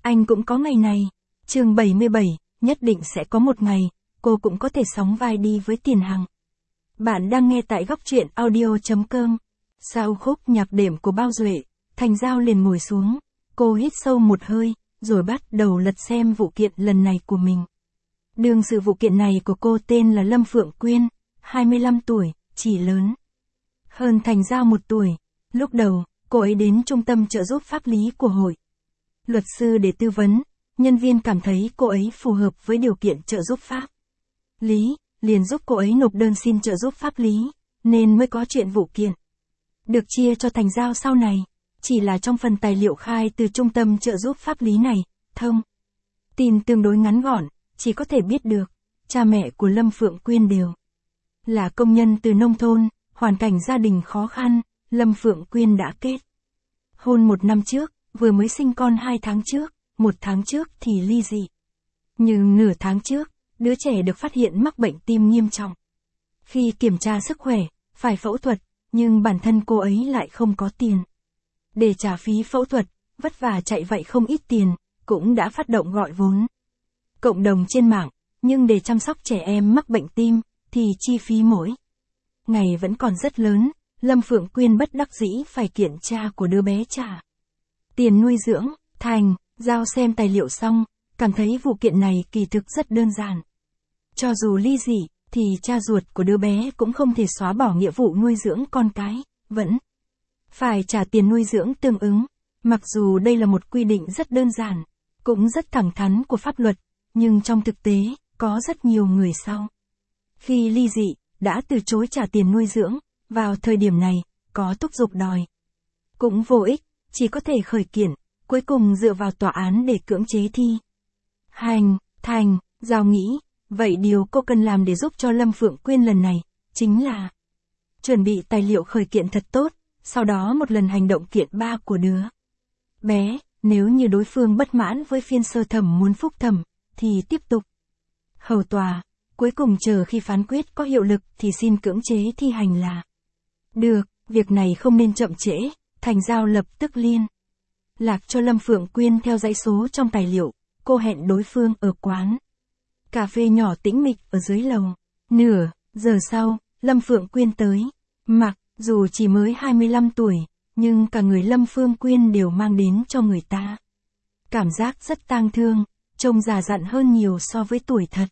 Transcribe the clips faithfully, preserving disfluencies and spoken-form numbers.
Anh cũng có ngày này. Chương bảy mươi bảy, nhất định sẽ có một ngày, cô cũng có thể sóng vai đi với Tiền Hằng. Bạn đang nghe tại góc truyện audio chấm com. Sau khúc nhạc đệm của Bao Duệ, Thành Giao liền ngồi xuống, cô hít sâu một hơi, rồi bắt đầu lật xem vụ kiện lần này của mình. Đương sự vụ kiện này của cô tên là Lâm Phượng Quyên, hai mươi lăm tuổi, chỉ lớn hơn Thành Giao một tuổi. Lúc đầu, cô ấy đến trung tâm trợ giúp pháp lý của hội luật sư để tư vấn, nhân viên cảm thấy cô ấy phù hợp với điều kiện trợ giúp pháp lý, liền giúp cô ấy nộp đơn xin trợ giúp pháp lý, nên mới có chuyện vụ kiện. Được chia cho Thành Giao sau này, chỉ là trong phần tài liệu khai từ trung tâm trợ giúp pháp lý này, thông tin tương đối ngắn gọn, chỉ có thể biết được, cha mẹ của Lâm Phượng Quyên đều là công nhân từ nông thôn, hoàn cảnh gia đình khó khăn. Lâm Phượng Quyên đã kết hôn một năm trước, vừa mới sinh con hai tháng trước, một tháng trước thì ly dị. Nhưng nửa tháng trước, đứa trẻ được phát hiện mắc bệnh tim nghiêm trọng. Khi kiểm tra sức khỏe, phải phẫu thuật, nhưng bản thân cô ấy lại không có tiền để trả phí phẫu thuật, vất vả chạy vậy không ít tiền, cũng đã phát động gọi vốn cộng đồng trên mạng, nhưng để chăm sóc trẻ em mắc bệnh tim, thì chi phí mỗi ngày vẫn còn rất lớn. Lâm Phượng Quyên bất đắc dĩ phải kiện cha của đứa bé trả tiền nuôi dưỡng. Thành Giao xem tài liệu xong, cảm thấy vụ kiện này kỳ thực rất đơn giản. Cho dù ly dị, thì cha ruột của đứa bé cũng không thể xóa bỏ nghĩa vụ nuôi dưỡng con cái, vẫn phải trả tiền nuôi dưỡng tương ứng. Mặc dù đây là một quy định rất đơn giản, cũng rất thẳng thắn của pháp luật, nhưng trong thực tế, có rất nhiều người sau khi ly dị, đã từ chối trả tiền nuôi dưỡng. Vào thời điểm này, có thúc giục đòi cũng vô ích, chỉ có thể khởi kiện, cuối cùng dựa vào tòa án để cưỡng chế thi hành. Thành Giao nghĩ, vậy điều cô cần làm để giúp cho Lâm Phượng Quyên lần này, chính là chuẩn bị tài liệu khởi kiện thật tốt, sau đó một lần hành động kiện ba của đứa bé, nếu như đối phương bất mãn với phiên sơ thẩm muốn phúc thẩm, thì tiếp tục hầu tòa, cuối cùng chờ khi phán quyết có hiệu lực thì xin cưỡng chế thi hành là được. Việc này không nên chậm trễ. Thành Giao lập tức liên lạc cho Lâm Phượng Quyên theo dãy số trong tài liệu. Cô hẹn đối phương ở quán cà phê nhỏ tĩnh mịch ở dưới lầu. Nửa giờ sau, Lâm Phượng Quyên tới. Mặc dù chỉ mới hai mươi lăm tuổi, nhưng cả người Lâm Phượng Quyên đều mang đến cho người ta cảm giác rất tang thương, trông già dặn hơn nhiều so với tuổi thật.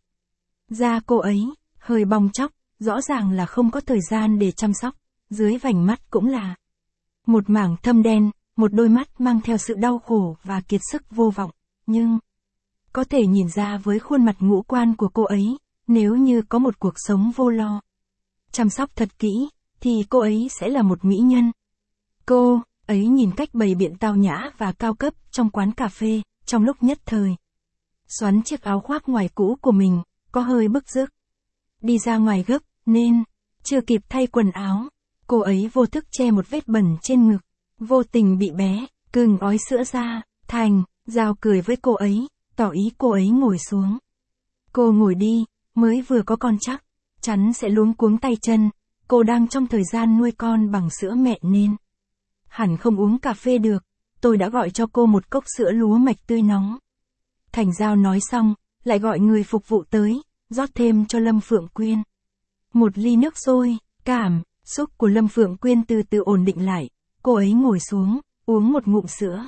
Da cô ấy hơi bong tróc, rõ ràng là không có thời gian để chăm sóc. Dưới vành mắt cũng là một mảng thâm đen, một đôi mắt mang theo sự đau khổ và kiệt sức vô vọng, nhưng có thể nhìn ra với khuôn mặt ngũ quan của cô ấy, nếu như có một cuộc sống vô lo, chăm sóc thật kỹ, thì cô ấy sẽ là một mỹ nhân. Cô ấy nhìn cách bày biện tao nhã và cao cấp trong quán cà phê, trong lúc nhất thời xoắn chiếc áo khoác ngoài cũ của mình, có hơi bức rứt. Đi ra ngoài gấp, nên chưa kịp thay quần áo, cô ấy vô thức che một vết bẩn trên ngực, vô tình bị bé cưng ói sữa ra. Thành Giao cười với cô ấy, tỏ ý cô ấy ngồi xuống. Cô ngồi đi, mới vừa có con chắc chắn sẽ luống cuống tay chân. Cô đang trong thời gian nuôi con bằng sữa mẹ nên hẳn không uống cà phê được. Tôi đã gọi cho cô một cốc sữa lúa mạch tươi nóng. Thành Giao nói xong, lại gọi người phục vụ tới, rót thêm cho Lâm Phượng Quyên một ly nước sôi. Cảm xúc của Lâm Phượng Quyên từ từ ổn định lại, cô ấy ngồi xuống, uống một ngụm sữa.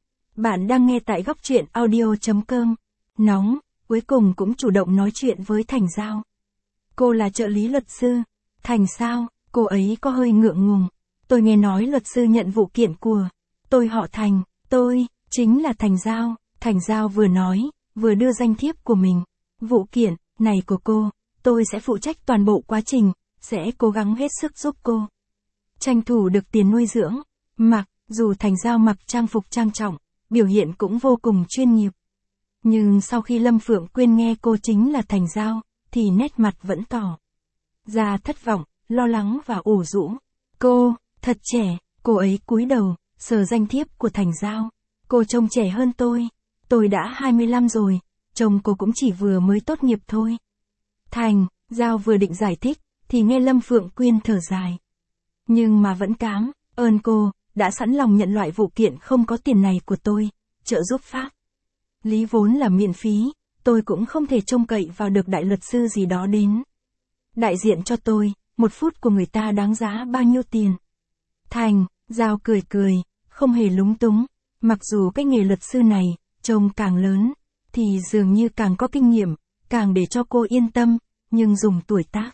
Bạn đang nghe tại góc truyện audio chấm com. Nóng, cuối cùng cũng chủ động nói chuyện với Thành Giao. Cô là trợ lý luật sư. Thành sao? Cô ấy có hơi ngượng ngùng. Tôi nghe nói luật sư nhận vụ kiện của tôi họ Thành, tôi chính là Thành Giao. Thành Giao vừa nói, vừa đưa danh thiếp của mình. Vụ kiện này của cô, tôi sẽ phụ trách toàn bộ quá trình, sẽ cố gắng hết sức giúp cô tranh thủ được tiền nuôi dưỡng. Mặc dù Thành Giao mặc trang phục trang trọng, biểu hiện cũng vô cùng chuyên nghiệp, nhưng sau khi Lâm Phượng Quyên nghe cô chính là Thành Giao, thì nét mặt vẫn tỏ ra thất vọng, lo lắng và ủ rũ. Cô thật trẻ. Cô ấy cúi đầu sờ danh thiếp của Thành Giao. Cô trông trẻ hơn tôi. Tôi đã hai mươi lăm rồi, chồng cô cũng chỉ vừa mới tốt nghiệp thôi. Thành Giao vừa định giải thích, thì nghe Lâm Phượng Quyên thở dài. Nhưng mà vẫn cám ơn cô, đã sẵn lòng nhận loại vụ kiện không có tiền này của tôi, trợ giúp pháp lý vốn là miễn phí, tôi cũng không thể trông cậy vào được đại luật sư gì đó đến đại diện cho tôi, một phút của người ta đáng giá bao nhiêu tiền. Thành Giao cười cười, không hề lúng túng, mặc dù cái nghề luật sư này, trông càng lớn, thì dường như càng có kinh nghiệm, càng để cho cô yên tâm, nhưng dùng tuổi tác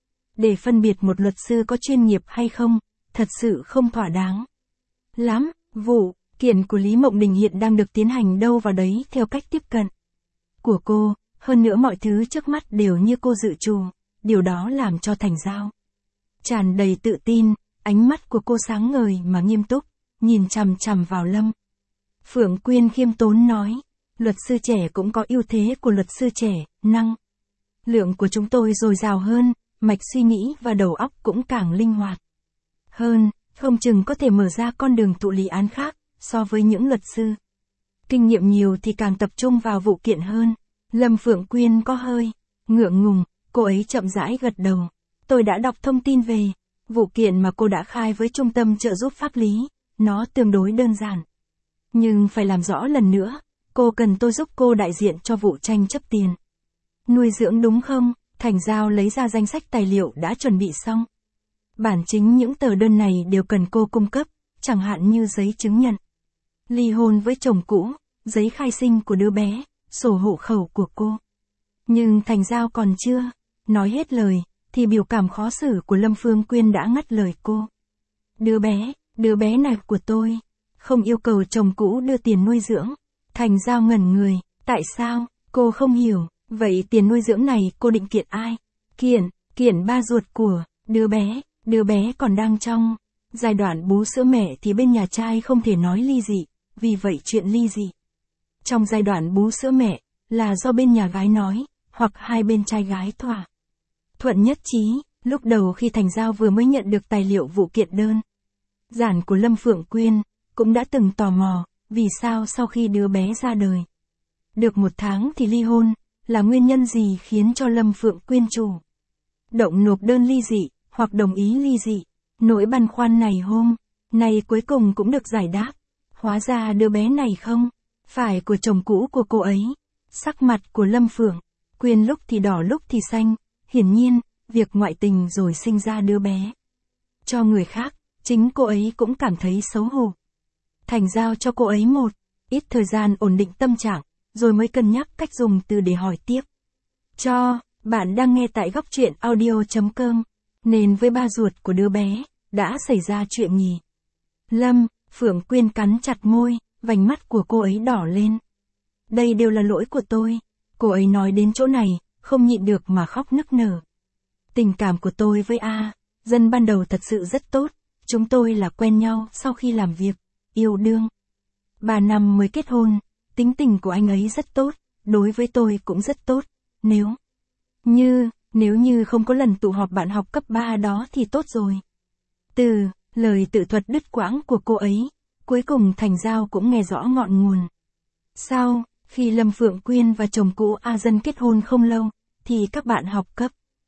để phân biệt một luật sư có chuyên nghiệp hay không, thật sự không thỏa đáng lắm. Vụ kiện của Lý Mộng Đình hiện đang được tiến hành đâu vào đấy theo cách tiếp cận của cô, hơn nữa mọi thứ trước mắt đều như cô dự trù, điều đó làm cho Thành Giao tràn đầy tự tin, ánh mắt của cô sáng ngời mà nghiêm túc, nhìn chằm chằm vào Lâm Phượng Quyên khiêm tốn nói, luật sư trẻ cũng có ưu thế của luật sư trẻ, năng lượng của chúng tôi dồi dào hơn, mạch suy nghĩ và đầu óc cũng càng linh hoạt hơn, không chừng có thể mở ra con đường thụ lý án khác, so với những luật sư kinh nghiệm nhiều thì càng tập trung vào vụ kiện hơn. Lâm Phượng Quyên có hơi ngượng ngùng, cô ấy chậm rãi gật đầu. Tôi đã đọc thông tin về vụ kiện mà cô đã khai với Trung tâm trợ giúp pháp lý, nó tương đối đơn giản. Nhưng phải làm rõ lần nữa, cô cần tôi giúp cô đại diện cho vụ tranh chấp tiền nuôi dưỡng đúng không? Thành Giao lấy ra danh sách tài liệu đã chuẩn bị xong. Bản chính những tờ đơn này đều cần cô cung cấp, chẳng hạn như giấy chứng nhận ly hôn với chồng cũ, giấy khai sinh của đứa bé, sổ hộ khẩu của cô. Nhưng Thành Giao còn chưa nói hết lời, thì biểu cảm khó xử của Lâm Phương Quyên đã ngắt lời cô. Đứa bé, đứa bé này của tôi, không yêu cầu chồng cũ đưa tiền nuôi dưỡng. Thành Giao ngẩn người, tại sao, cô không hiểu, vậy tiền nuôi dưỡng này cô định kiện ai? Kiện, kiện ba ruột của đứa bé, đứa bé còn đang trong giai đoạn bú sữa mẹ thì bên nhà trai không thể nói ly dị, vì vậy chuyện ly dị trong giai đoạn bú sữa mẹ là do bên nhà gái nói, hoặc hai bên trai gái thỏa thuận nhất trí. Lúc đầu khi Thành Giao vừa mới nhận được tài liệu vụ kiện đơn giản của Lâm Phượng Quyên, cũng đã từng tò mò, vì sao sau khi đứa bé ra đời được một tháng thì ly hôn, là nguyên nhân gì khiến cho Lâm Phượng Quyên chủ động nộp đơn ly dị, hoặc đồng ý ly dị. Nỗi băn khoăn này hôm nay cuối cùng cũng được giải đáp. Hóa ra đứa bé này không phải của chồng cũ của cô ấy. Sắc mặt của Lâm Phượng Quyên lúc thì đỏ lúc thì xanh, hiển nhiên, việc ngoại tình rồi sinh ra đứa bé cho người khác, chính cô ấy cũng cảm thấy xấu hổ. Thành Giao cho cô ấy một ít thời gian ổn định tâm trạng, rồi mới cân nhắc cách dùng từ để hỏi tiếp. Cho, bạn đang nghe tại góc truyện audio chấm com, nên với ba ruột của đứa bé, đã xảy ra chuyện nhỉ? Lâm Phượng Quyên cắn chặt môi, vành mắt của cô ấy đỏ lên. Đây đều là lỗi của tôi. Cô ấy nói đến chỗ này, không nhịn được mà khóc nức nở. Tình cảm của tôi với A Dân ban đầu thật sự rất tốt. Chúng tôi là quen nhau sau khi làm việc, yêu đương. Ba năm mới kết hôn, tính tình của anh ấy rất tốt, đối với tôi cũng rất tốt. Nếu như, nếu như không có lần tụ họp bạn học cấp ba đó thì tốt rồi. Từ lời tự thuật đứt quãng của cô ấy, cuối cùng Thành Giao cũng nghe rõ ngọn nguồn. Sau khi Lâm Phượng Quyên và chồng cũ A Dân kết hôn không lâu, thì các bạn học cấp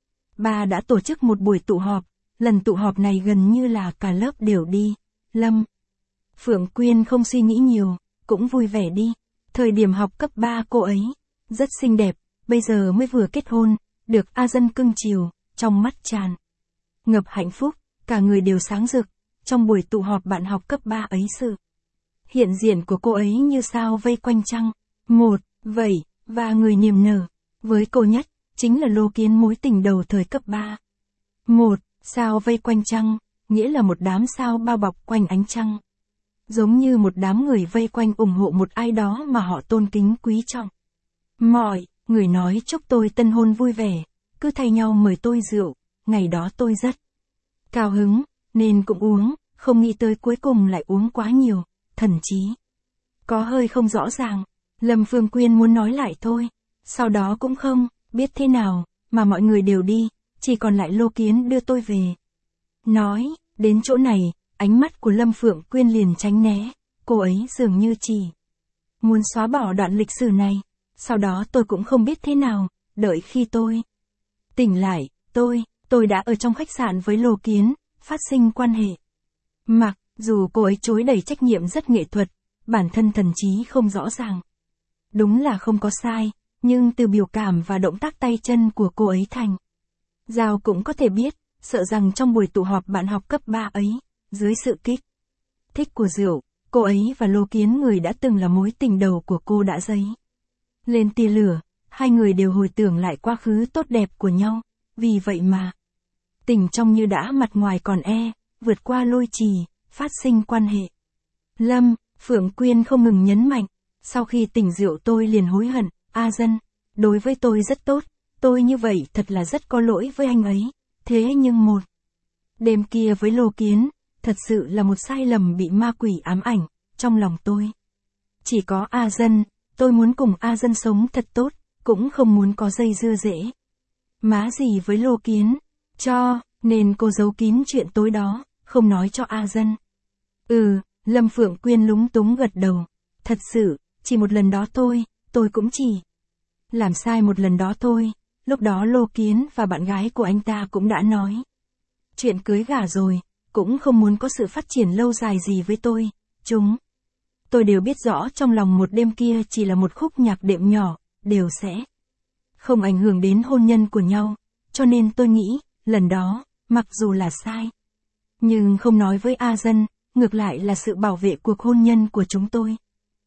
ba đã tổ chức một buổi tụ họp. Lần tụ họp này gần như là cả lớp đều đi. Lâm Phượng Quyên không suy nghĩ nhiều, cũng vui vẻ đi. Thời điểm học cấp ba cô ấy rất xinh đẹp, bây giờ mới vừa kết hôn, được A Dân cưng chiều, trong mắt tràn ngập hạnh phúc, cả người đều sáng rực. Trong buổi tụ họp bạn học cấp ba ấy, sự hiện diện của cô ấy như sao vây quanh trăng. Một, vậy, và người niềm nở với cô nhất, chính là Lô Kiến, mối tình đầu thời cấp ba. Một, sao vây quanh trăng, nghĩa là một đám sao bao bọc quanh ánh trăng. Giống như một đám người vây quanh ủng hộ một ai đó mà họ tôn kính quý trọng. Mọi người nói chúc tôi tân hôn vui vẻ, cứ thay nhau mời tôi rượu, ngày đó tôi rất cao hứng, nên cũng uống, không nghĩ tới cuối cùng lại uống quá nhiều, thần chí có hơi không rõ ràng. Lâm Phương Quyên muốn nói lại thôi, sau đó cũng không biết thế nào, mà mọi người đều đi, chỉ còn lại Lô Kiến đưa tôi về. Nói đến chỗ này, ánh mắt của Lâm Phượng Quyên liền tránh né, cô ấy dường như chỉ muốn xóa bỏ đoạn lịch sử này. Sau đó tôi cũng không biết thế nào, đợi khi tôi tỉnh lại, tôi, tôi đã ở trong khách sạn với Lô Kiến, phát sinh quan hệ. Mặc dù cô ấy chối đầy trách nhiệm rất nghệ thuật, bản thân thần trí không rõ ràng. đúng là không có sai, nhưng từ biểu cảm và động tác tay chân của cô ấy Thành Giao cũng có thể biết, sợ rằng trong buổi tụ họp bạn học cấp ba ấy, dưới sự kích thích của rượu, cô ấy và Lô Kiến người đã từng là mối tình đầu của cô đã dấy lên tia lửa, hai người đều hồi tưởng lại quá khứ tốt đẹp của nhau, vì vậy mà tình trong như đã mặt ngoài còn e, vượt qua lôi trì, phát sinh quan hệ. Lâm, Phượng Quyên không ngừng nhấn mạnh, sau khi tỉnh rượu tôi liền hối hận, A Dân, đối với tôi rất tốt, tôi như vậy thật là rất có lỗi với anh ấy, thế nhưng một đêm kia với Lô Kiến, thật sự là một sai lầm bị ma quỷ ám ảnh, trong lòng tôi. Chỉ có A Dân, tôi muốn cùng A Dân sống thật tốt, cũng không muốn có dây dưa dễ. Má gì với Lô Kiến, cho, nên cô giấu kín chuyện tối đó, không nói cho A Dân. Ừ, Lâm Phượng Quyên lúng túng gật đầu, thật sự, chỉ một lần đó thôi, tôi cũng chỉ làm sai một lần đó thôi, lúc đó Lô Kiến và bạn gái của anh ta cũng đã nói chuyện cưới gả rồi, cũng không muốn có sự phát triển lâu dài gì với tôi, chúng. Tôi đều biết rõ trong lòng một đêm kia chỉ là một khúc nhạc đệm nhỏ, đều sẽ không ảnh hưởng đến hôn nhân của nhau, cho nên tôi nghĩ, lần đó, mặc dù là sai, nhưng không nói với A Dân, ngược lại là sự bảo vệ cuộc hôn nhân của chúng tôi.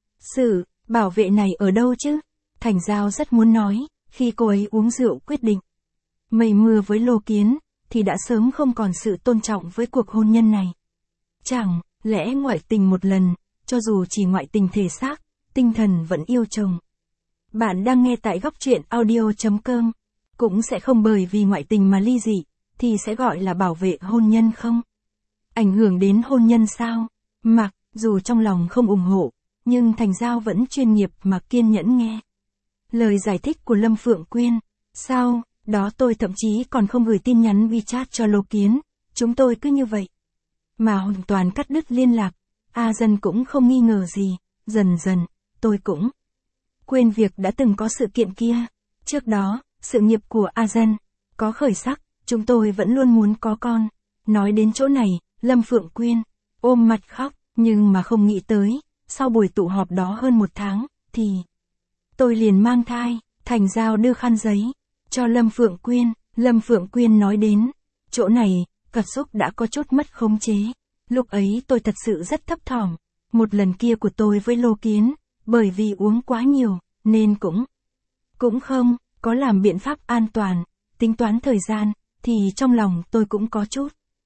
Sự bảo vệ này ở đâu chứ? Thành Giao rất muốn nói, khi cô ấy uống rượu quyết định mây mưa với Lô Kiến, thì đã sớm không còn sự tôn trọng với cuộc hôn nhân này. Chẳng lẽ ngoại tình một lần, cho dù chỉ ngoại tình thể xác, tinh thần vẫn yêu chồng. Bạn đang nghe tại góc truyện audio chấm com, cũng sẽ không bởi vì ngoại tình mà ly dị, thì sẽ gọi là bảo vệ hôn nhân không? Ảnh hưởng đến hôn nhân sao? Mặc dù trong lòng không ủng hộ, nhưng Thành Giao vẫn chuyên nghiệp mà kiên nhẫn nghe lời giải thích của Lâm Phượng Quyên. Sau đó tôi thậm chí còn không gửi tin nhắn WeChat cho Lô Kiến, chúng tôi cứ như vậy mà hoàn toàn cắt đứt liên lạc. A Dân cũng không nghi ngờ gì, dần dần, tôi cũng quên việc đã từng có sự kiện kia. Trước đó, sự nghiệp của A Dân có khởi sắc, chúng tôi vẫn luôn muốn có con. Nói đến chỗ này, Lâm Phượng Quyên ôm mặt khóc, nhưng mà không nghĩ tới, sau buổi tụ họp đó hơn một tháng, thì tôi liền mang thai. Thành Giao đưa khăn giấy cho Lâm Phượng Quyên. Lâm Phượng Quyên nói đến chỗ này, cảm xúc đã có chút mất khống chế. Lúc ấy tôi thật sự rất thấp thỏm. Một lần kia của tôi với Lô Kiến, bởi vì uống quá nhiều, nên cũng cũng không có làm biện pháp an toàn, tính toán thời gian, thì trong lòng tôi cũng có chút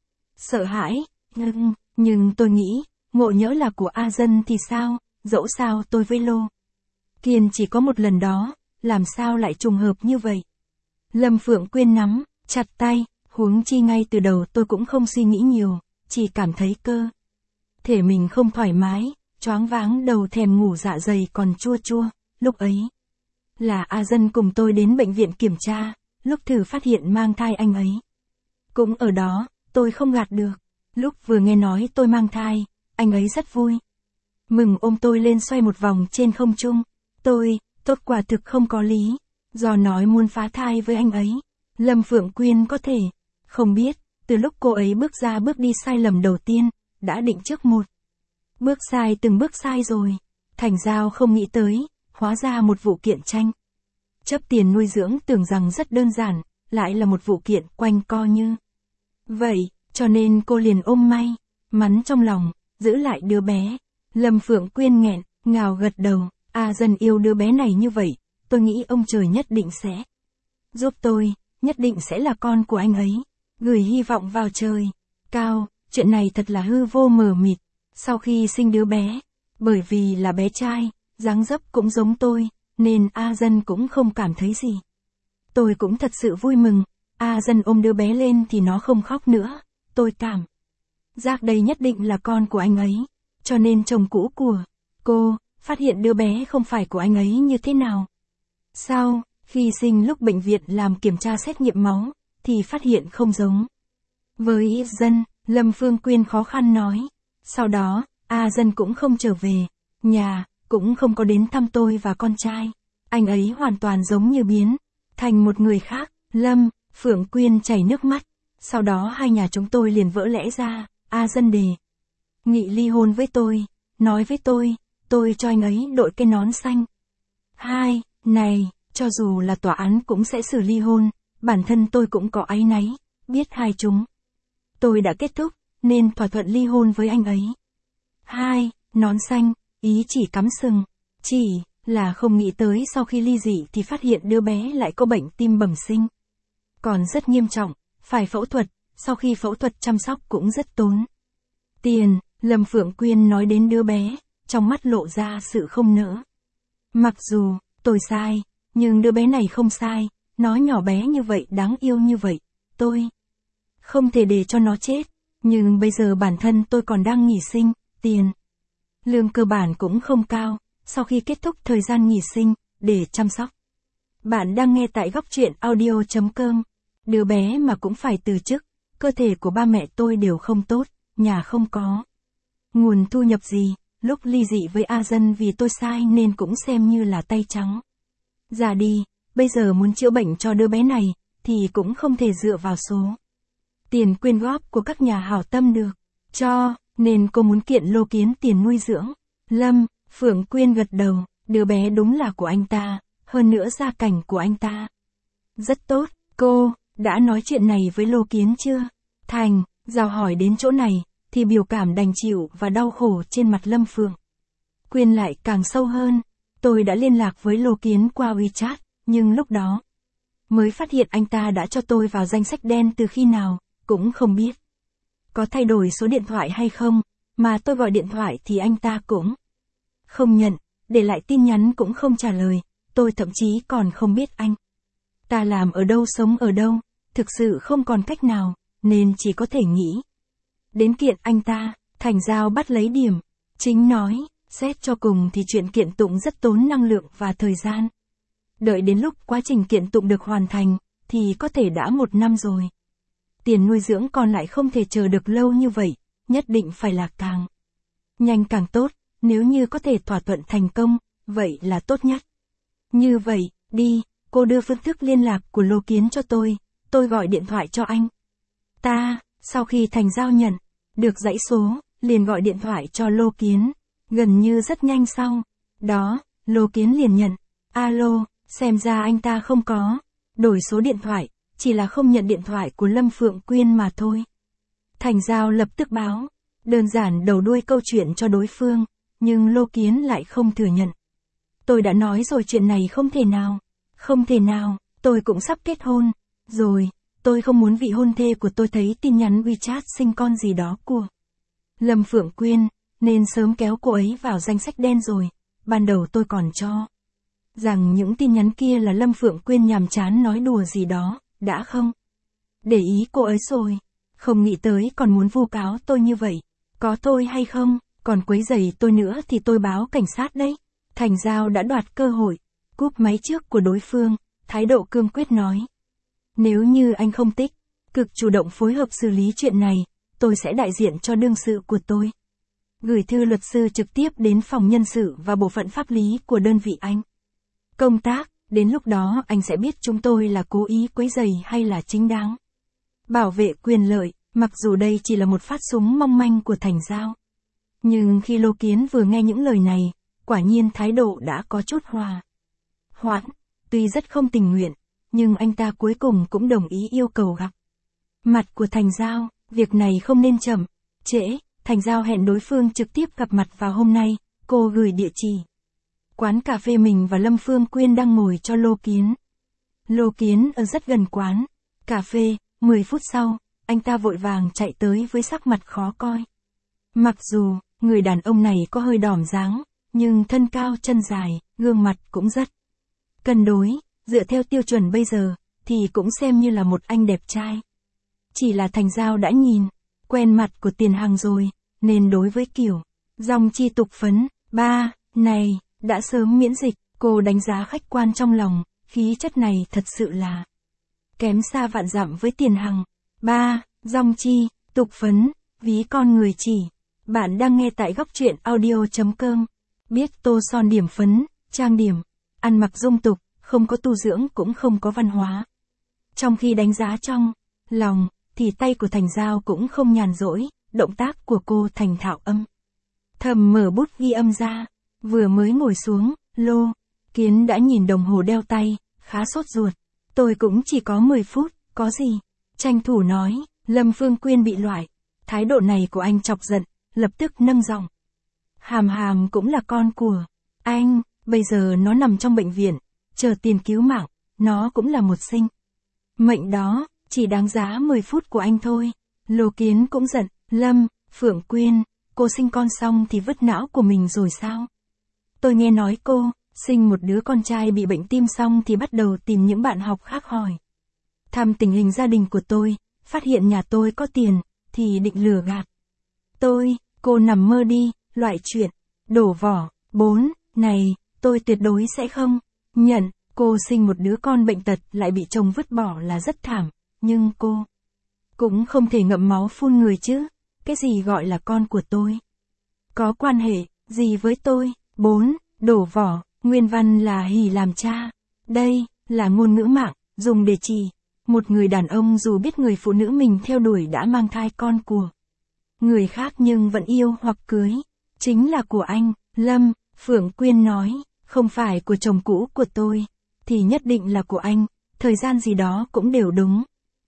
sợ hãi. Nhưng, nhưng tôi nghĩ, ngộ nhỡ là của A Dân thì sao, dẫu sao tôi với Lô Kiên chỉ có một lần đó, làm sao lại trùng hợp như vậy. Lâm Phượng Quyên nắm chặt tay, huống chi ngay từ đầu tôi cũng không suy nghĩ nhiều, chỉ cảm thấy cơ thể mình không thoải mái, choáng váng đầu thèm ngủ, dạ dày còn chua chua. Lúc ấy là A Dân cùng tôi đến bệnh viện kiểm tra, lúc thử phát hiện mang thai anh ấy cũng ở đó, tôi không gạt được. Lúc vừa nghe nói tôi mang thai, anh ấy rất vui mừng ôm tôi lên xoay một vòng trên không trung. Tôi, tốt quả thực không có lý do nói muốn phá thai với anh ấy. Lâm Phượng Quyên có thể không biết, từ lúc cô ấy bước ra bước đi sai lầm đầu tiên, đã định trước một bước sai từng bước sai rồi. Thành Giao không nghĩ tới, hóa ra một vụ kiện tranh chấp tiền nuôi dưỡng tưởng rằng rất đơn giản, lại là một vụ kiện quanh co như vậy, cho nên cô liền ôm may mắn trong lòng, giữ lại đứa bé. Lâm Phượng Quyên nghẹn ngào gật đầu, A Dân yêu đứa bé này như vậy, tôi nghĩ ông trời nhất định sẽ giúp tôi, nhất định sẽ là con của anh ấy. Gửi hy vọng vào trời cao, chuyện này thật là hư vô mờ mịt. Sau khi sinh đứa bé, bởi vì là bé trai, dáng dấp cũng giống tôi, nên A Dân cũng không cảm thấy gì. Tôi cũng thật sự vui mừng, A Dân ôm đứa bé lên thì nó không khóc nữa, tôi cảm giác đây nhất định là con của anh ấy, cho nên chồng cũ của cô phát hiện đứa bé không phải của anh ấy như thế nào. Sau khi sinh lúc bệnh viện làm kiểm tra xét nghiệm máu, thì phát hiện không giống với Dân. Lâm Phượng Quyên khó khăn nói. Sau đó, A Dân cũng không trở về nhà, cũng không có đến thăm tôi và con trai. Anh ấy hoàn toàn giống như biến thành một người khác. Lâm Phượng Quyên chảy nước mắt. Sau đó hai nhà chúng tôi liền vỡ lẽ ra. A Dân đề nghị ly hôn với tôi, nói với tôi, tôi cho anh ấy đội cái nón xanh Này, cho dù là tòa án cũng sẽ xử ly hôn, bản thân tôi cũng có áy náy, biết hai chúng. Tôi đã kết thúc, nên thỏa thuận ly hôn với anh ấy. Hai, nón xanh, ý chỉ cắm sừng. Chỉ là không nghĩ tới sau khi ly dị thì phát hiện đứa bé lại có bệnh tim bẩm sinh. Còn rất nghiêm trọng, phải phẫu thuật, sau khi phẫu thuật chăm sóc cũng rất tốn tiền. Lâm Phượng Quyên nói đến đứa bé, trong mắt lộ ra sự không nỡ. Mặc dù, tôi sai, nhưng đứa bé này không sai, nó nhỏ bé như vậy, đáng yêu như vậy, tôi không thể để cho nó chết, nhưng bây giờ bản thân tôi còn đang nghỉ sinh, tiền lương cơ bản cũng không cao, sau khi kết thúc thời gian nghỉ sinh, để chăm sóc. Bạn đang nghe tại góc truyện audio chấm com. Đứa bé mà cũng phải từ chức, cơ thể của ba mẹ tôi đều không tốt, nhà không có nguồn thu nhập gì, lúc ly dị với A Dân vì tôi sai nên cũng xem như là tay trắng. Già đi, bây giờ muốn chữa bệnh cho đứa bé này, thì cũng không thể dựa vào số tiền quyên góp của các nhà hảo tâm được cho, nên cô muốn kiện Lô Kiến tiền nuôi dưỡng. Lâm Phượng Quyên gật đầu, đứa bé đúng là của anh ta, hơn nữa gia cảnh của anh ta rất tốt. Cô đã nói chuyện này với Lô Kiến chưa? Thành Giao hỏi đến chỗ này, thì biểu cảm đành chịu và đau khổ trên mặt Lâm Phượng Quyên lại càng sâu hơn. Tôi đã liên lạc với Lô Kiến qua WeChat, nhưng lúc đó mới phát hiện anh ta đã cho tôi vào danh sách đen từ khi nào, cũng không biết có thay đổi số điện thoại hay không, mà tôi gọi điện thoại thì anh ta cũng không nhận, để lại tin nhắn cũng không trả lời, tôi thậm chí còn không biết anh ta làm ở đâu, sống ở đâu, thực sự không còn cách nào, nên chỉ có thể nghĩ đến kiện anh ta. Thành Giao bắt lấy điểm chính nói, xét cho cùng thì chuyện kiện tụng rất tốn năng lượng và thời gian. Đợi đến lúc quá trình kiện tụng được hoàn thành, thì có thể đã một năm rồi. Tiền nuôi dưỡng còn lại không thể chờ được lâu như vậy, nhất định phải là càng nhanh càng tốt, nếu như có thể thỏa thuận thành công, vậy là tốt nhất. Như vậy, đi, cô đưa phương thức liên lạc của Lô Kiến cho tôi, tôi gọi điện thoại cho anh ta. Sau khi Thành Giao nhận được dãy số, liền gọi điện thoại cho Lô Kiến. Gần như rất nhanh sau đó, Lô Kiến liền nhận. Alo, xem ra anh ta không có đổi số điện thoại, chỉ là không nhận điện thoại của Lâm Phượng Quyên mà thôi. Thành Giao lập tức báo đơn giản đầu đuôi câu chuyện cho đối phương, nhưng Lô Kiến lại không thừa nhận. Tôi đã nói rồi, chuyện này không thể nào, không thể nào, tôi cũng sắp kết hôn rồi, tôi không muốn vị hôn thê của tôi thấy tin nhắn WeChat sinh con gì đó của Lâm Phượng Quyên, nên sớm kéo cô ấy vào danh sách đen rồi. Ban đầu tôi còn cho rằng những tin nhắn kia là Lâm Phượng Quyên nhàm chán nói đùa gì đó, đã không để ý cô ấy rồi. Không nghĩ tới còn muốn vu cáo tôi như vậy, có thôi hay không, còn quấy rầy tôi nữa thì tôi báo cảnh sát đấy. Thành Giao đã đoạt cơ hội, cúp máy trước của đối phương, thái độ cương quyết nói. Nếu như anh không tích cực chủ động phối hợp xử lý chuyện này, tôi sẽ đại diện cho đương sự của tôi gửi thư luật sư trực tiếp đến phòng nhân sự và bộ phận pháp lý của đơn vị anh công tác, đến lúc đó anh sẽ biết chúng tôi là cố ý quấy rầy hay là chính đáng bảo vệ quyền lợi. Mặc dù đây chỉ là một phát súng mong manh của Thành Giao, nhưng khi Lô Kiến vừa nghe những lời này, quả nhiên thái độ đã có chút hòa hoãn. Tuy rất không tình nguyện, nhưng anh ta cuối cùng cũng đồng ý yêu cầu gặp mặt của Thành Giao. Việc này không nên chậm trễ. Thành Giao hẹn đối phương trực tiếp gặp mặt vào hôm nay. Cô gửi địa chỉ quán cà phê mình và Lâm Phượng Quyên đang ngồi cho Lô Kiến. Lô Kiến ở rất gần quán cà phê. mười phút sau, anh ta vội vàng chạy tới với sắc mặt khó coi. Mặc dù người đàn ông này có hơi đỏm dáng, nhưng thân cao chân dài, gương mặt cũng rất cân đối. Dựa theo tiêu chuẩn bây giờ, thì cũng xem như là một anh đẹp trai. Chỉ là Thành Giao đã nhìn quen mặt của Tiền Hằng rồi, nên đối với kiểu dòng chi tục phấn ba này đã sớm miễn dịch. Cô đánh giá khách quan trong lòng, khí chất này thật sự là kém xa vạn dặm với Tiền Hằng. ba Dòng chi tục phấn, ví con người chỉ. Bạn đang nghe tại góc truyện audio chấm com. Biết tô son điểm phấn, trang điểm, ăn mặc dung tục, không có tu dưỡng cũng không có văn hóa. Trong khi đánh giá trong lòng, thì tay của Thành Giao cũng không nhàn rỗi, động tác của cô thành thạo âm thầm mở bút ghi âm ra. Vừa mới ngồi xuống, Lô Kiến đã nhìn đồng hồ đeo tay, khá sốt ruột. Tôi cũng chỉ có mười phút, có gì? Tranh thủ nói, Lâm Phương Quyên bị loại. Thái độ này của anh chọc giận, lập tức nâng giọng. Hàm Hàm cũng là con của anh, bây giờ nó nằm trong bệnh viện, chờ tiền cứu mạng, nó cũng là một sinh mệnh đó, chỉ đáng giá mười phút của anh thôi. Lô Kiến cũng giận, Lâm, Phượng Quyên, cô sinh con xong thì vứt não của mình rồi sao? Tôi nghe nói cô, sinh một đứa con trai bị bệnh tim xong thì bắt đầu tìm những bạn học khác hỏi. Thăm tình hình gia đình của tôi, phát hiện nhà tôi có tiền, thì định lừa gạt tôi, cô nằm mơ đi, loại chuyện, đổ vỏ, bốn, này, tôi tuyệt đối sẽ không nhận, cô sinh một đứa con bệnh tật lại bị chồng vứt bỏ là rất thảm, nhưng cô cũng không thể ngậm máu phun người chứ, cái gì gọi là con của tôi? Có quan hệ gì với tôi? bốn. Đổ vỏ, nguyên văn là hỉ làm cha. Đây là ngôn ngữ mạng, dùng để chỉ một người đàn ông dù biết người phụ nữ mình theo đuổi đã mang thai con của người khác nhưng vẫn yêu hoặc cưới, chính là của anh. Lâm, Phượng Quyên nói, không phải của chồng cũ của tôi, thì nhất định là của anh, thời gian gì đó cũng đều đúng.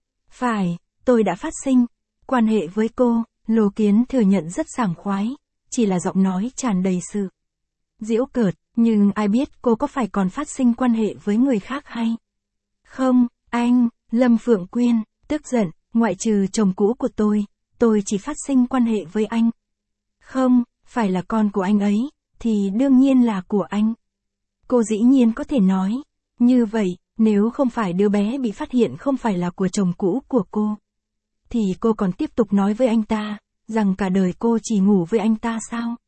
Phải, tôi đã phát sinh quan hệ với cô, Lô Kiến thừa nhận rất sảng khoái, chỉ là giọng nói tràn đầy sự giễu cợt, nhưng ai biết cô có phải còn phát sinh quan hệ với người khác hay không? Anh, Lâm Phượng Quyên, tức giận, ngoại trừ chồng cũ của tôi, tôi chỉ phát sinh quan hệ với anh. Không, phải là con của anh ấy, thì đương nhiên là của anh. Cô dĩ nhiên có thể nói, như vậy, nếu không phải đứa bé bị phát hiện không phải là của chồng cũ của cô, thì cô còn tiếp tục nói với anh ta, rằng cả đời cô chỉ ngủ với anh ta sao?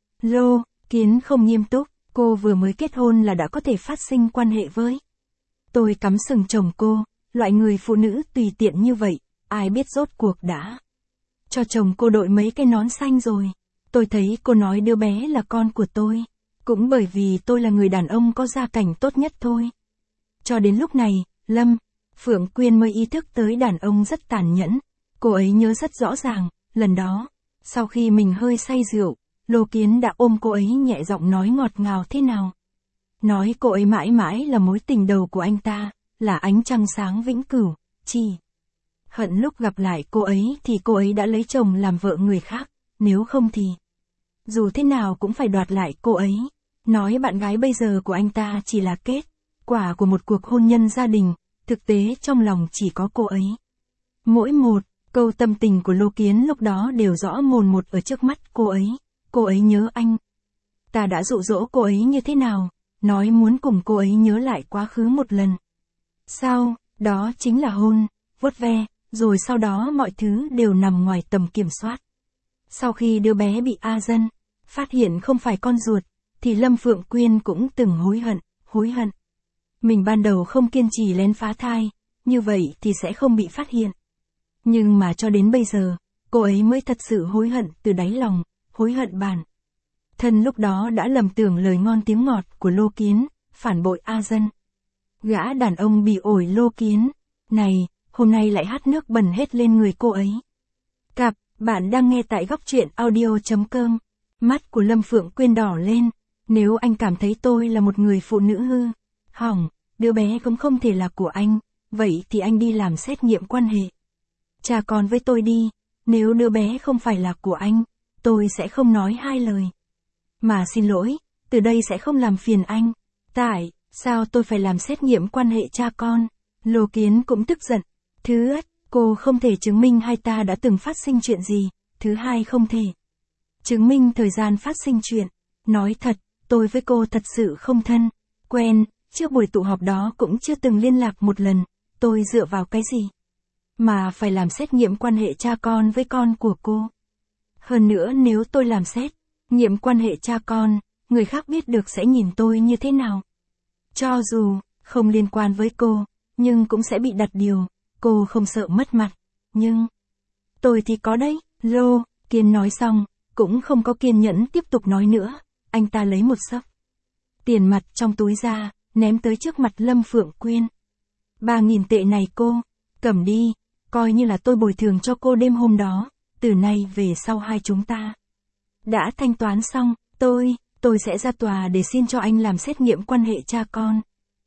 Lô Kiến không nghiêm túc, cô vừa mới kết hôn là đã có thể phát sinh quan hệ với tôi cắm sừng chồng cô, loại người phụ nữ tùy tiện như vậy, ai biết rốt cuộc đã cho chồng cô đội mấy cái nón xanh rồi. Tôi thấy cô nói đứa bé là con của tôi, cũng bởi vì tôi là người đàn ông có gia cảnh tốt nhất thôi. Cho đến lúc này, Lâm, Phượng Quyên mới ý thức tới đàn ông rất tàn nhẫn. Cô ấy nhớ rất rõ ràng, lần đó, sau khi mình hơi say rượu, Lô Kiến đã ôm cô ấy nhẹ giọng nói ngọt ngào thế nào. Nói cô ấy mãi mãi là mối tình đầu của anh ta, là ánh trăng sáng vĩnh cửu, chỉ hận lúc gặp lại cô ấy thì cô ấy đã lấy chồng làm vợ người khác, nếu không thì dù thế nào cũng phải đoạt lại cô ấy. Nói bạn gái bây giờ của anh ta chỉ là kết quả của một cuộc hôn nhân gia đình, thực tế trong lòng chỉ có cô ấy. Mỗi một câu tâm tình của Lô Kiến lúc đó đều rõ mồn một ở trước mắt cô ấy. Cô ấy nhớ anh ta đã dụ dỗ cô ấy như thế nào, nói muốn cùng cô ấy nhớ lại quá khứ một lần. Sau đó chính là hôn, vuốt ve, rồi sau đó mọi thứ đều nằm ngoài tầm kiểm soát. Sau khi đứa bé bị A Dân phát hiện không phải con ruột, thì Lâm Phượng Quyên cũng từng hối hận, hối hận. Mình ban đầu không kiên trì lén phá thai, như vậy thì sẽ không bị phát hiện. Nhưng mà cho đến bây giờ, cô ấy mới thật sự hối hận từ đáy lòng, hối hận bản thân lúc đó đã lầm tưởng lời ngon tiếng ngọt của Lô Kiến, phản bội A Dân. Gã đàn ông bị ổi Lô Kiến này, hôm nay lại hát nước bẩn hết lên người cô ấy. Cặp, bạn đang nghe tại góc truyện audio chấm com. Mắt của Lâm Phượng Quyên đỏ lên, nếu anh cảm thấy tôi là một người phụ nữ hư hỏng, đứa bé cũng không thể là của anh, vậy thì anh đi làm xét nghiệm quan hệ cha con với tôi đi, nếu đứa bé không phải là của anh, tôi sẽ không nói hai lời. Mà xin lỗi, từ đây sẽ không làm phiền anh. Tại sao tôi phải làm xét nghiệm quan hệ cha con? Lô Kiến cũng tức giận. Thứ nhất, cô không thể chứng minh hai ta đã từng phát sinh chuyện gì. Thứ hai, không thể chứng minh thời gian phát sinh chuyện. Nói thật, tôi với cô thật sự không thân quen, trước buổi tụ họp đó cũng chưa từng liên lạc một lần. Tôi dựa vào cái gì mà phải làm xét nghiệm quan hệ cha con với con của cô? Hơn nữa nếu tôi làm xét nghiệm quan hệ cha con, người khác biết được sẽ nhìn tôi như thế nào? Cho dù không liên quan với cô, nhưng cũng sẽ bị đặt điều. Cô không sợ mất mặt, nhưng tôi thì có đấy. Lô Kiến nói xong, cũng không có kiên nhẫn tiếp tục nói nữa. Anh ta lấy một xấp tiền mặt trong túi ra, ném tới trước mặt Lâm Phượng Quyên. Ba nghìn tệ này cô, cầm đi, coi như là tôi bồi thường cho cô đêm hôm đó. Từ nay về sau hai chúng ta đã thanh toán xong. Tôi tôi sẽ ra tòa để xin cho anh làm xét nghiệm quan hệ cha con.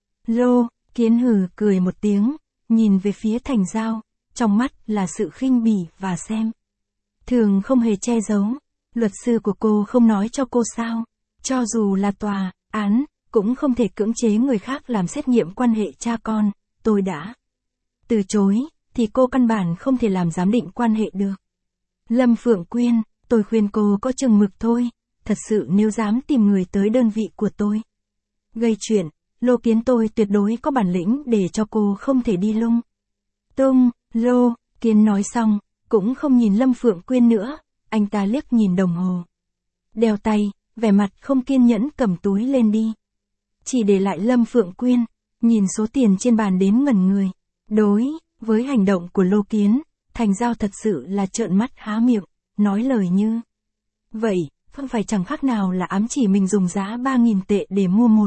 Lô Kiến hừ cười một tiếng, nhìn về phía Thành Giao, trong mắt là sự khinh bỉ và xem thường không hề che giấu. Luật sư của cô không nói cho cô sao? Cho dù là tòa án, cũng không thể cưỡng chế người khác làm xét nghiệm quan hệ cha con, tôi đã từ chối, thì cô căn bản không thể làm giám định quan hệ được. Lâm Phượng Quyên, tôi khuyên cô có chừng mực thôi, thật sự nếu dám tìm người tới đơn vị của tôi gây chuyện, Lô Kiến tôi tuyệt đối có bản lĩnh để cho cô không thể đi lung tung. Lô Kiến nói xong, cũng không nhìn Lâm Phượng Quyên nữa, anh ta liếc nhìn đồng hồ đeo tay, vẻ mặt không kiên nhẫn cầm túi lên đi. Chỉ để lại Lâm Phượng Quyên, nhìn số tiền trên bàn đến ngẩn người. Đối với hành động của Lô Kiến, Thành Giao thật sự là trợn mắt há miệng, nói lời như vậy, không phải chẳng khác nào là ám chỉ mình dùng giá ba nghìn tệ để mua một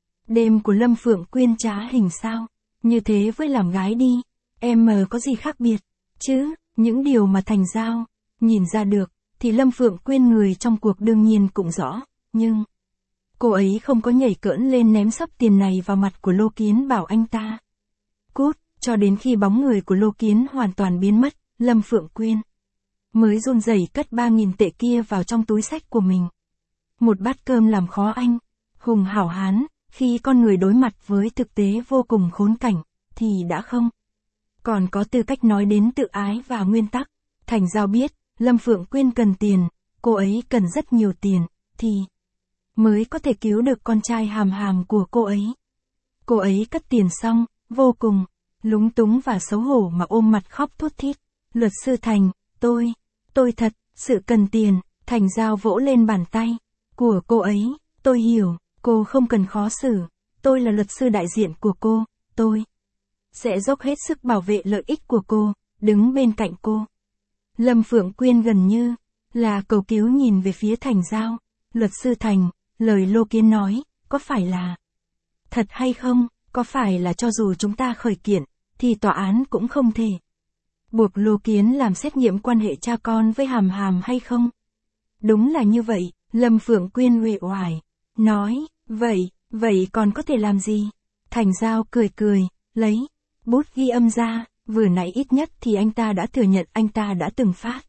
đêm của Lâm Phượng Quyên trá hình sao? Như thế với làm gái đi, em mờ có gì khác biệt, chứ? Những điều mà Thành Giao nhìn ra được, thì Lâm Phượng Quyên người trong cuộc đương nhiên cũng rõ, nhưng cô ấy không có nhảy cỡn lên ném xấp tiền này vào mặt của Lô Kiến bảo anh ta cút, cho đến khi bóng người của Lô Kiến hoàn toàn biến mất, Lâm Phượng Quyên mới run rẩy cất ba nghìn tệ kia vào trong túi xách của mình. Một bát cơm làm khó anh, hùng hảo hán, khi con người đối mặt với thực tế vô cùng khốn cảnh, thì đã không còn có tư cách nói đến tự ái và nguyên tắc. Thành Giao biết, Lâm Phượng Quyên cần tiền, cô ấy cần rất nhiều tiền, thì mới có thể cứu được con trai Hàm Hàm của cô ấy. Cô ấy cất tiền xong, vô cùng lúng túng và xấu hổ mà ôm mặt khóc thút thít. Luật sư Thành, tôi, tôi thật sự cần tiền. Thành Giao vỗ lên bàn tay của cô ấy, tôi hiểu, cô không cần khó xử, tôi là luật sư đại diện của cô, tôi sẽ dốc hết sức bảo vệ lợi ích của cô, đứng bên cạnh cô. Lâm Phượng Quyên gần như là cầu cứu nhìn về phía Thành Giao. Luật sư Thành, lời Lô Kiến nói, có phải là thật hay không? Có phải là cho dù chúng ta khởi kiện, thì tòa án cũng không thể buộc Lô Kiến làm xét nghiệm quan hệ cha con với Hàm Hàm hay không? Đúng là như vậy, Lâm Phượng Quyên uể oải nói, vậy, vậy còn có thể làm gì? Thành Giao cười cười, lấy bút ghi âm ra, vừa nãy ít nhất thì anh ta đã thừa nhận anh ta đã từng phát.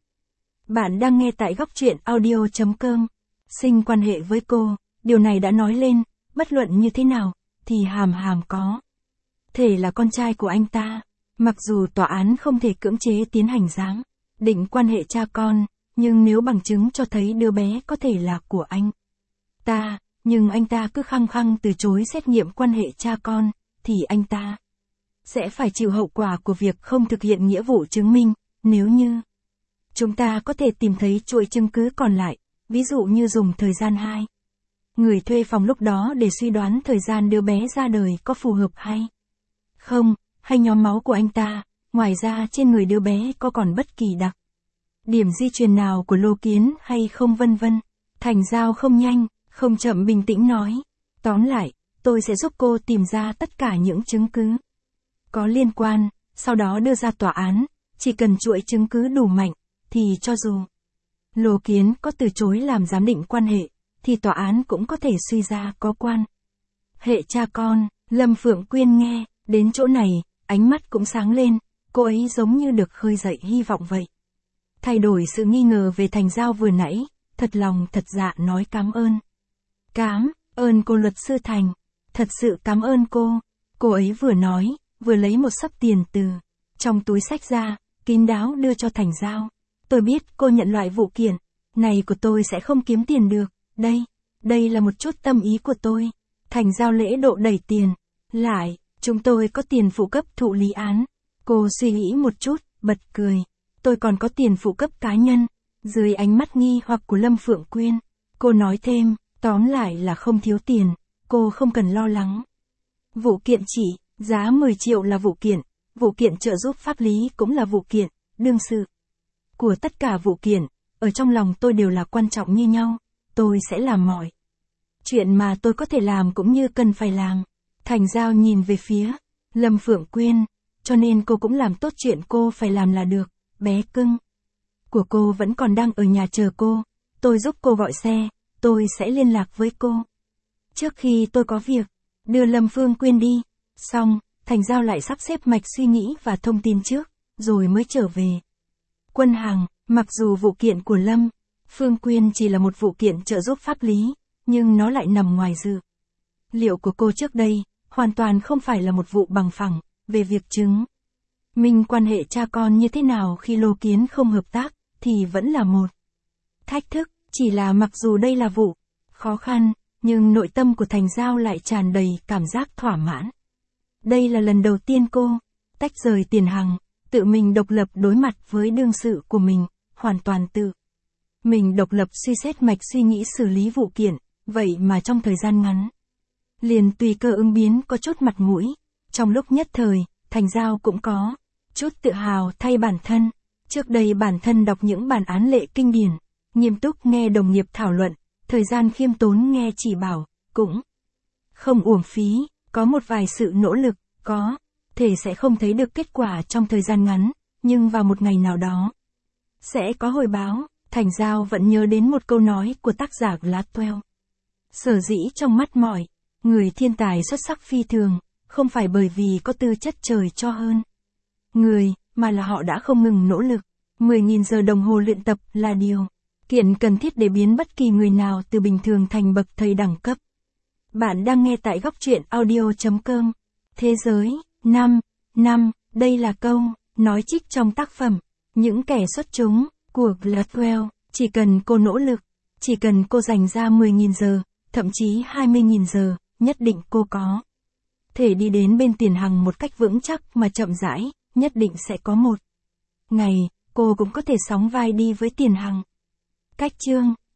Bạn đang nghe tại góc truyện audio chấm com. Sinh quan hệ với cô, điều này đã nói lên, bất luận như thế nào, thì Hàm Hàm có thể là con trai của anh ta. Mặc dù tòa án không thể cưỡng chế tiến hành giám định quan hệ cha con, nhưng nếu bằng chứng cho thấy đứa bé có thể là của anh ta, nhưng anh ta cứ khăng khăng từ chối xét nghiệm quan hệ cha con, thì anh ta sẽ phải chịu hậu quả của việc không thực hiện nghĩa vụ chứng minh. Nếu như chúng ta có thể tìm thấy chuỗi chứng cứ còn lại, ví dụ như dùng thời gian hai người thuê phòng lúc đó để suy đoán thời gian đứa bé ra đời có phù hợp hay không, hay nhóm máu của anh ta, ngoài ra trên người đứa bé có còn bất kỳ đặc điểm di truyền nào của Lô Kiến hay không vân vân. Thành Giao không nhanh, không chậm bình tĩnh nói, tóm lại, tôi sẽ giúp cô tìm ra tất cả những chứng cứ có liên quan, sau đó đưa ra tòa án, chỉ cần chuỗi chứng cứ đủ mạnh, thì cho dù Lô Kiến có từ chối làm giám định quan hệ, thì tòa án cũng có thể suy ra có quan hệ cha con. Lâm Phượng Quyên nghe đến chỗ này, ánh mắt cũng sáng lên, cô ấy giống như được khơi dậy hy vọng vậy. Thay đổi sự nghi ngờ về Thành Giao vừa nãy, thật lòng thật dạ nói cảm ơn. Cám ơn cô luật sư Thành, thật sự cảm ơn cô. Cô ấy vừa nói, vừa lấy một xấp tiền từ trong túi xách ra, kín đáo đưa cho Thành Giao. Tôi biết cô nhận loại vụ kiện này của tôi sẽ không kiếm tiền được, đây, đây là một chút tâm ý của tôi. Thành Giao lễ độ đẩy tiền lại, chúng tôi có tiền phụ cấp thụ lý án. Cô suy nghĩ một chút, bật cười, tôi còn có tiền phụ cấp cá nhân. Dưới ánh mắt nghi hoặc của Lâm Phượng Quyên, cô nói thêm, tóm lại là không thiếu tiền, cô không cần lo lắng. Vụ kiện chỉ giá mười triệu là vụ kiện, vụ kiện trợ giúp pháp lý cũng là vụ kiện, đương sự của tất cả vụ kiện, ở trong lòng tôi đều là quan trọng như nhau, tôi sẽ làm mọi chuyện mà tôi có thể làm cũng như cần phải làm. Thành Giao nhìn về phía Lâm Phượng Quyên, cho nên cô cũng làm tốt chuyện cô phải làm là được, bé cưng của cô vẫn còn đang ở nhà chờ cô, tôi giúp cô gọi xe, tôi sẽ liên lạc với cô. Trước khi tôi có việc, đưa Lâm Phương Quyên đi. Xong, Thành Giao lại sắp xếp mạch suy nghĩ và thông tin trước, rồi mới trở về. Quân Hằng, mặc dù vụ kiện của Lâm Phương Quyên chỉ là một vụ kiện trợ giúp pháp lý, nhưng nó lại nằm ngoài dự liệu của cô trước đây, hoàn toàn không phải là một vụ bằng phẳng, về việc chứng minh quan hệ cha con như thế nào khi Lô Kiến không hợp tác, thì vẫn là một thách thức, chỉ là mặc dù đây là vụ khó khăn, nhưng nội tâm của Thành Giao lại tràn đầy cảm giác thỏa mãn. Đây là lần đầu tiên cô tách rời Tiền Hằng, tự mình độc lập đối mặt với đương sự của mình, hoàn toàn tự mình độc lập suy xét mạch suy nghĩ xử lý vụ kiện, vậy mà trong thời gian ngắn, liền tùy cơ ứng biến có chút mặt mũi. Trong lúc nhất thời, Thành Giao cũng có chút tự hào thay bản thân. Trước đây bản thân đọc những bản án lệ kinh điển, nghiêm túc nghe đồng nghiệp thảo luận, thời gian khiêm tốn nghe chỉ bảo, cũng không uổng phí, có một vài sự nỗ lực, có thể sẽ không thấy được kết quả trong thời gian ngắn, nhưng vào một ngày nào đó sẽ có hồi báo. Thành Giao vẫn nhớ đến một câu nói của tác giả Gladwell. Sở dĩ trong mắt mọi người thiên tài xuất sắc phi thường, không phải bởi vì có tư chất trời cho hơn người, mà là họ đã không ngừng nỗ lực. mười nghìn giờ đồng hồ luyện tập là điều kiện cần thiết để biến bất kỳ người nào từ bình thường thành bậc thầy đẳng cấp. Bạn đang nghe tại góc truyện audio chấm com. Thế giới, năm, năm, đây là câu nói trích trong tác phẩm Những kẻ xuất chúng của Gladwell. Chỉ cần cô nỗ lực, chỉ cần cô dành ra mười nghìn giờ, thậm chí hai mươi nghìn giờ, nhất định cô có thể đi đến bên Tiền Hằng một cách vững chắc mà chậm rãi, nhất định sẽ có một ngày, cô cũng có thể sóng vai đi với Tiền Hằng. Cách chương